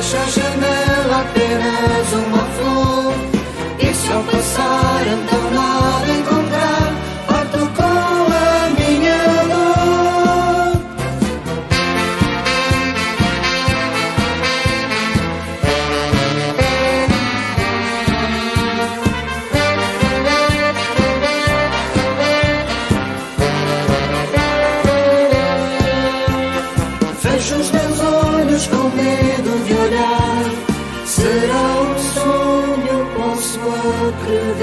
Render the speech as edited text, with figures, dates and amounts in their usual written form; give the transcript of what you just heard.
fecho a janela apenas uma flor, e se ao passar então nada encontrar, parto com a minha dor. Fecho os meus olhos com medo de olhar. Será um sonho, posso acreditar.